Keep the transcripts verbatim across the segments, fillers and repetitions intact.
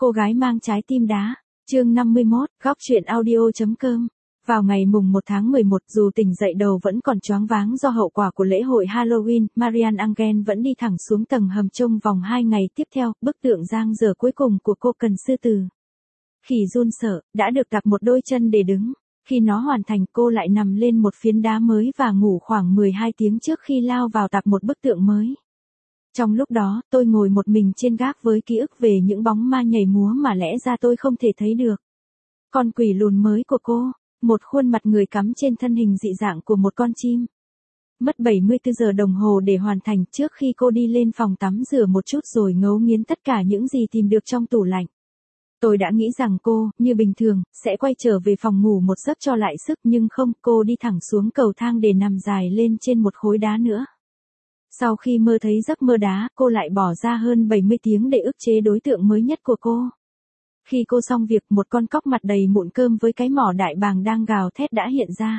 Cô gái mang trái tim đá. Chương năm mươi mốt, góc truyện audio.com. Vào ngày mùng một tháng mười một, dù tỉnh dậy đầu vẫn còn choáng váng do hậu quả của lễ hội Halloween, Marian Engel vẫn đi thẳng xuống tầng hầm trong vòng hai ngày tiếp theo, bức tượng giang dở cuối cùng của cô Cần Sư Tử. Khỉ run sợ, đã được đặt một đôi chân để đứng. Khi nó hoàn thành, cô lại nằm lên một phiến đá mới và ngủ khoảng mười hai tiếng trước khi lao vào tập một bức tượng mới. Trong lúc đó, tôi ngồi một mình trên gác với ký ức về những bóng ma nhảy múa mà lẽ ra tôi không thể thấy được. Con quỷ lùn mới của cô, một khuôn mặt người cắm trên thân hình dị dạng của một con chim. Mất bảy mươi tư giờ đồng hồ để hoàn thành trước khi cô đi lên phòng tắm rửa một chút rồi ngấu nghiến tất cả những gì tìm được trong tủ lạnh. Tôi đã nghĩ rằng cô, như bình thường, sẽ quay trở về phòng ngủ một giấc cho lại sức nhưng không, cô đi thẳng xuống cầu thang để nằm dài lên trên một khối đá nữa. Sau khi mơ thấy giấc mơ đá, cô lại bỏ ra hơn bảy mươi tiếng để ức chế đối tượng mới nhất của cô. Khi cô xong việc, một con cóc mặt đầy mụn cơm với cái mỏ đại bàng đang gào thét đã hiện ra.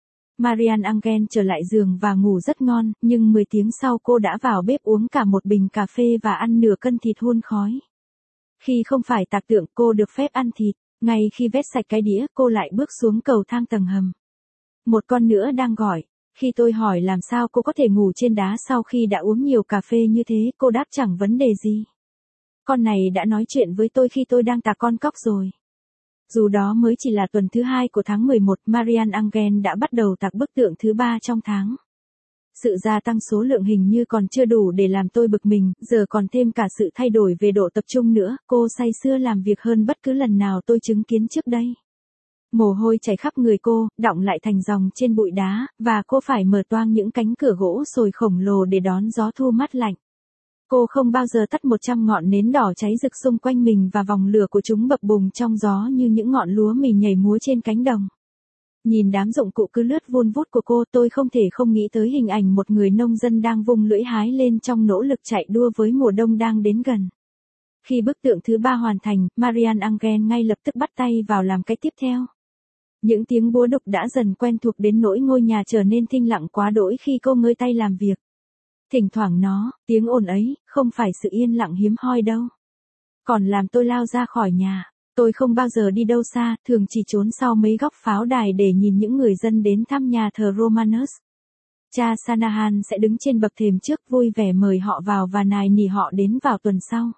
Marian Engel trở lại giường và ngủ rất ngon, nhưng mười tiếng sau cô đã vào bếp uống cả một bình cà phê và ăn nửa cân thịt hun khói. Khi không phải tạc tượng, cô được phép ăn thịt. Ngay khi vét sạch cái đĩa, cô lại bước xuống cầu thang tầng hầm. Một con nữa đang gọi. Khi tôi hỏi làm sao cô có thể ngủ trên đá sau khi đã uống nhiều cà phê như thế, cô đáp chẳng vấn đề gì. Con này đã nói chuyện với tôi khi tôi đang tạc con cóc rồi. Dù đó mới chỉ là tuần thứ hai của tháng mười một, Marian Engel đã bắt đầu tạc bức tượng thứ ba trong tháng. Sự gia tăng số lượng hình như còn chưa đủ để làm tôi bực mình, giờ còn thêm cả sự thay đổi về độ tập trung nữa, cô say sưa làm việc hơn bất cứ lần nào tôi chứng kiến trước đây. Mồ hôi chảy khắp người cô, đọng lại thành dòng trên bụi đá, và cô phải mở toang những cánh cửa gỗ sồi khổng lồ để đón gió thu mát lạnh. Cô không bao giờ tắt một trăm ngọn nến đỏ cháy rực xung quanh mình và vòng lửa của chúng bập bùng trong gió như những ngọn lúa mì nhảy múa trên cánh đồng. Nhìn đám dụng cụ cứ lướt vun vút của cô, tôi không thể không nghĩ tới hình ảnh một người nông dân đang vung lưỡi hái lên trong nỗ lực chạy đua với mùa đông đang đến gần. Khi bức tượng thứ ba hoàn thành, Marian Engel ngay lập tức bắt tay vào làm cái tiếp theo. Những tiếng búa đục đã dần quen thuộc đến nỗi ngôi nhà trở nên thinh lặng quá đỗi khi cô ngơi tay làm việc. Thỉnh thoảng nó, tiếng ồn ấy, không phải sự yên lặng hiếm hoi đâu. Còn làm tôi lao ra khỏi nhà. Tôi không bao giờ đi đâu xa, thường chỉ trốn sau mấy góc pháo đài để nhìn những người dân đến thăm nhà thờ Romanus. Cha Shanahan sẽ đứng trên bậc thềm trước vui vẻ mời họ vào và nài nỉ họ đến vào tuần sau.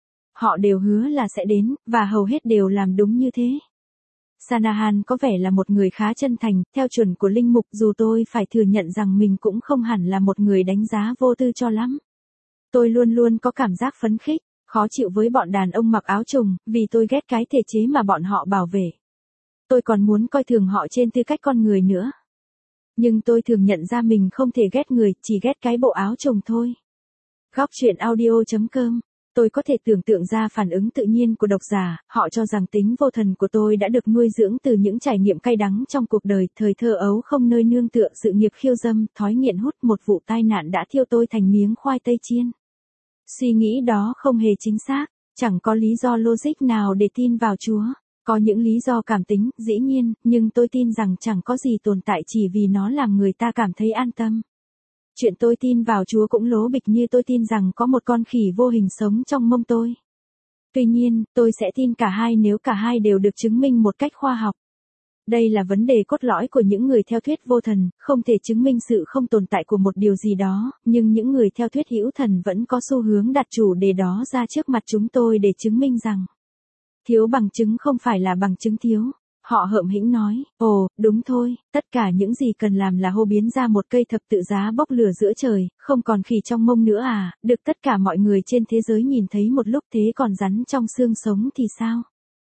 Họ đều hứa là sẽ đến, và hầu hết đều làm đúng như thế. Shanahan có vẻ là một người khá chân thành, theo chuẩn của linh mục, dù tôi phải thừa nhận rằng mình cũng không hẳn là một người đánh giá vô tư cho lắm. Tôi luôn luôn có cảm giác phấn khích, khó chịu với bọn đàn ông mặc áo trùng, vì tôi ghét cái thể chế mà bọn họ bảo vệ. Tôi còn muốn coi thường họ trên tư cách con người nữa. Nhưng tôi thường nhận ra mình không thể ghét người, chỉ ghét cái bộ áo trùng thôi. Góc truyện audio.com. Tôi có thể tưởng tượng ra phản ứng tự nhiên của độc giả, họ cho rằng tính vô thần của tôi đã được nuôi dưỡng từ những trải nghiệm cay đắng trong cuộc đời, thời thơ ấu không nơi nương tựa, sự nghiệp khiêu dâm, thói nghiện hút, một vụ tai nạn đã thiêu tôi thành miếng khoai tây chiên. Suy nghĩ đó không hề chính xác, chẳng có lý do logic nào để tin vào Chúa. Có những lý do cảm tính, dĩ nhiên, nhưng tôi tin rằng chẳng có gì tồn tại chỉ vì nó làm người ta cảm thấy an tâm. Chuyện tôi tin vào Chúa cũng lố bịch như tôi tin rằng có một con khỉ vô hình sống trong mông tôi. Tuy nhiên, tôi sẽ tin cả hai nếu cả hai đều được chứng minh một cách khoa học. Đây là vấn đề cốt lõi của những người theo thuyết vô thần, không thể chứng minh sự không tồn tại của một điều gì đó, nhưng những người theo thuyết hữu thần vẫn có xu hướng đặt chủ đề đó ra trước mặt chúng tôi để chứng minh rằng thiếu bằng chứng không phải là bằng chứng thiếu. Họ hợm hĩnh nói, ồ, đúng thôi, tất cả những gì cần làm là hô biến ra một cây thập tự giá bốc lửa giữa trời, không còn khỉ trong mông nữa à, được tất cả mọi người trên thế giới nhìn thấy một lúc, thế còn rắn trong xương sống thì sao?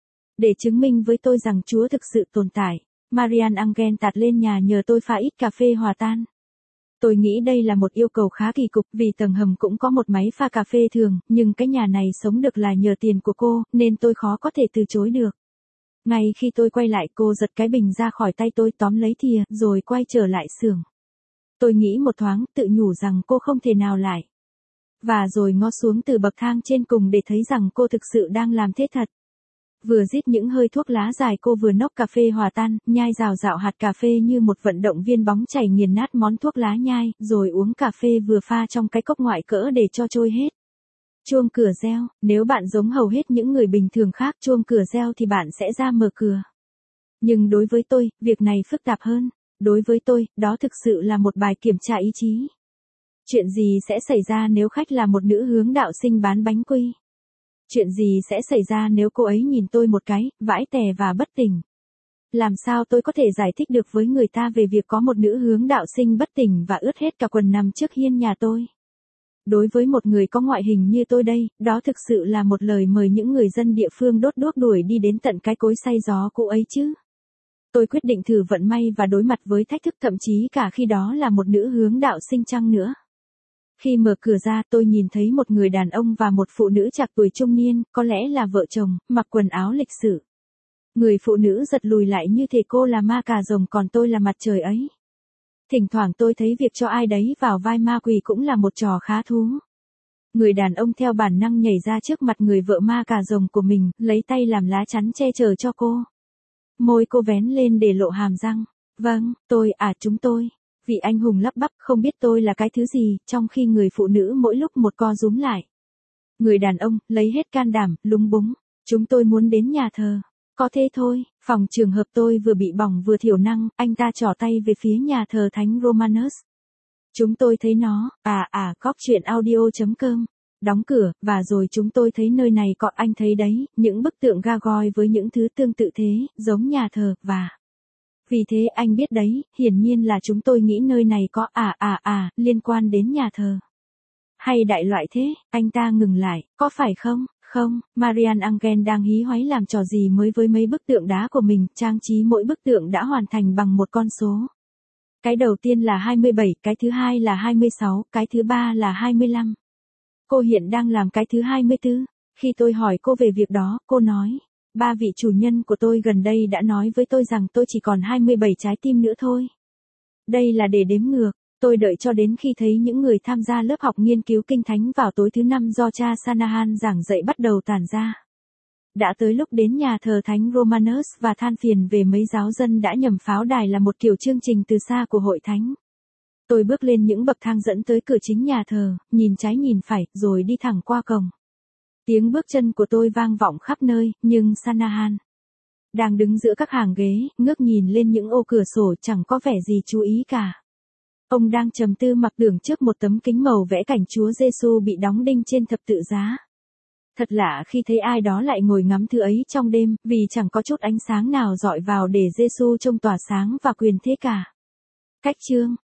Để chứng minh với tôi rằng Chúa thực sự tồn tại, Marian Engel tạt lên nhà nhờ tôi pha ít cà phê hòa tan. Tôi nghĩ đây là một yêu cầu khá kỳ cục vì tầng hầm cũng có một máy pha cà phê thường, nhưng cái nhà này sống được là nhờ tiền của cô, nên tôi khó có thể từ chối được. Ngay khi tôi quay lại, cô giật cái bình ra khỏi tay tôi, tóm lấy thìa, rồi quay trở lại xưởng. Tôi nghĩ một thoáng, tự nhủ rằng cô không thể nào lại. Và rồi ngó xuống từ bậc thang trên cùng để thấy rằng cô thực sự đang làm thế thật. Vừa rít những hơi thuốc lá dài, cô vừa nốc cà phê hòa tan, nhai rào rạo hạt cà phê như một vận động viên bóng chảy nghiền nát món thuốc lá nhai, rồi uống cà phê vừa pha trong cái cốc ngoại cỡ để cho trôi hết. Chuông cửa reo, nếu bạn giống hầu hết những người bình thường khác chuông cửa reo thì bạn sẽ ra mở cửa. Nhưng đối với tôi, việc này phức tạp hơn. Đối với tôi, đó thực sự là một bài kiểm tra ý chí. Chuyện gì sẽ xảy ra nếu khách là một nữ hướng đạo sinh bán bánh quy? Chuyện gì sẽ xảy ra nếu cô ấy nhìn tôi một cái, vãi tè và bất tỉnh? Làm sao tôi có thể giải thích được với người ta về việc có một nữ hướng đạo sinh bất tỉnh và ướt hết cả quần nằm trước hiên nhà tôi? Đối với một người có ngoại hình như tôi đây, đó thực sự là một lời mời những người dân địa phương đốt đuốc đuổi đi đến tận cái cối xay gió cũ ấy chứ. Tôi quyết định thử vận may và đối mặt với thách thức, thậm chí cả khi đó là một nữ hướng đạo sinh chăng nữa. Khi mở cửa ra tôi nhìn thấy một người đàn ông và một phụ nữ trạc tuổi trung niên, có lẽ là vợ chồng, mặc quần áo lịch sự. Người phụ nữ giật lùi lại như thể cô là ma cà rồng còn tôi là mặt trời ấy. Thỉnh thoảng tôi thấy việc cho ai đấy vào vai ma quỷ cũng là một trò khá thú. Người đàn ông theo bản năng nhảy ra trước mặt người vợ ma cà rồng của mình, lấy tay làm lá chắn che chở cho cô. Môi cô vén lên để lộ hàm răng. Vâng, tôi, à chúng tôi. Vị anh hùng lắp bắp không biết tôi là cái thứ gì, trong khi người phụ nữ mỗi lúc một co rúm lại. Người đàn ông, lấy hết can đảm, lúng búng. Chúng tôi muốn đến nhà thờ. Có thế thôi, phòng trường hợp tôi vừa bị bỏng vừa thiểu năng, anh ta trỏ tay về phía nhà thờ Thánh Romanus. Chúng tôi thấy nó, à à, góc chuyện audio.com. Đóng cửa, và rồi chúng tôi thấy nơi này có, anh thấy đấy, những bức tượng gargoyle với những thứ tương tự thế, giống nhà thờ, và... Vì thế anh biết đấy, hiển nhiên là chúng tôi nghĩ nơi này có, à à à, liên quan đến nhà thờ. Hay đại loại thế, anh ta ngừng lại, có phải không? Không, Marian Engel đang hí hoáy làm trò gì mới với mấy bức tượng đá của mình, trang trí mỗi bức tượng đã hoàn thành bằng một con số. Cái đầu tiên là hai mươi bảy, cái thứ hai là hai mươi sáu, cái thứ ba là hai mươi lăm. Cô hiện đang làm cái thứ hai mươi tư. Khi tôi hỏi cô về việc đó, cô nói, ba vị chủ nhân của tôi gần đây đã nói với tôi rằng tôi chỉ còn hai mươi bảy trái tim nữa thôi. Đây là để đếm ngược. Tôi đợi cho đến khi thấy những người tham gia lớp học nghiên cứu kinh thánh vào tối thứ năm do cha Sanahan giảng dạy bắt đầu tản ra. Đã tới lúc đến nhà thờ Thánh Romanus và than phiền về mấy giáo dân đã nhầm pháo đài là một kiểu chương trình từ xa của hội thánh. Tôi bước lên những bậc thang dẫn tới cửa chính nhà thờ, nhìn trái nhìn phải, rồi đi thẳng qua cổng. Tiếng bước chân của tôi vang vọng khắp nơi, nhưng Sanahan đang đứng giữa các hàng ghế, ngước nhìn lên những ô cửa sổ chẳng có vẻ gì chú ý cả. Ông đang trầm tư mặc tưởng trước một tấm kính màu vẽ cảnh Chúa Giêsu bị đóng đinh trên thập tự giá. Thật lạ khi thấy ai đó lại ngồi ngắm thứ ấy trong đêm, vì chẳng có chút ánh sáng nào dọi vào để Giêsu trông tỏa sáng và quyền thế cả. Cách chương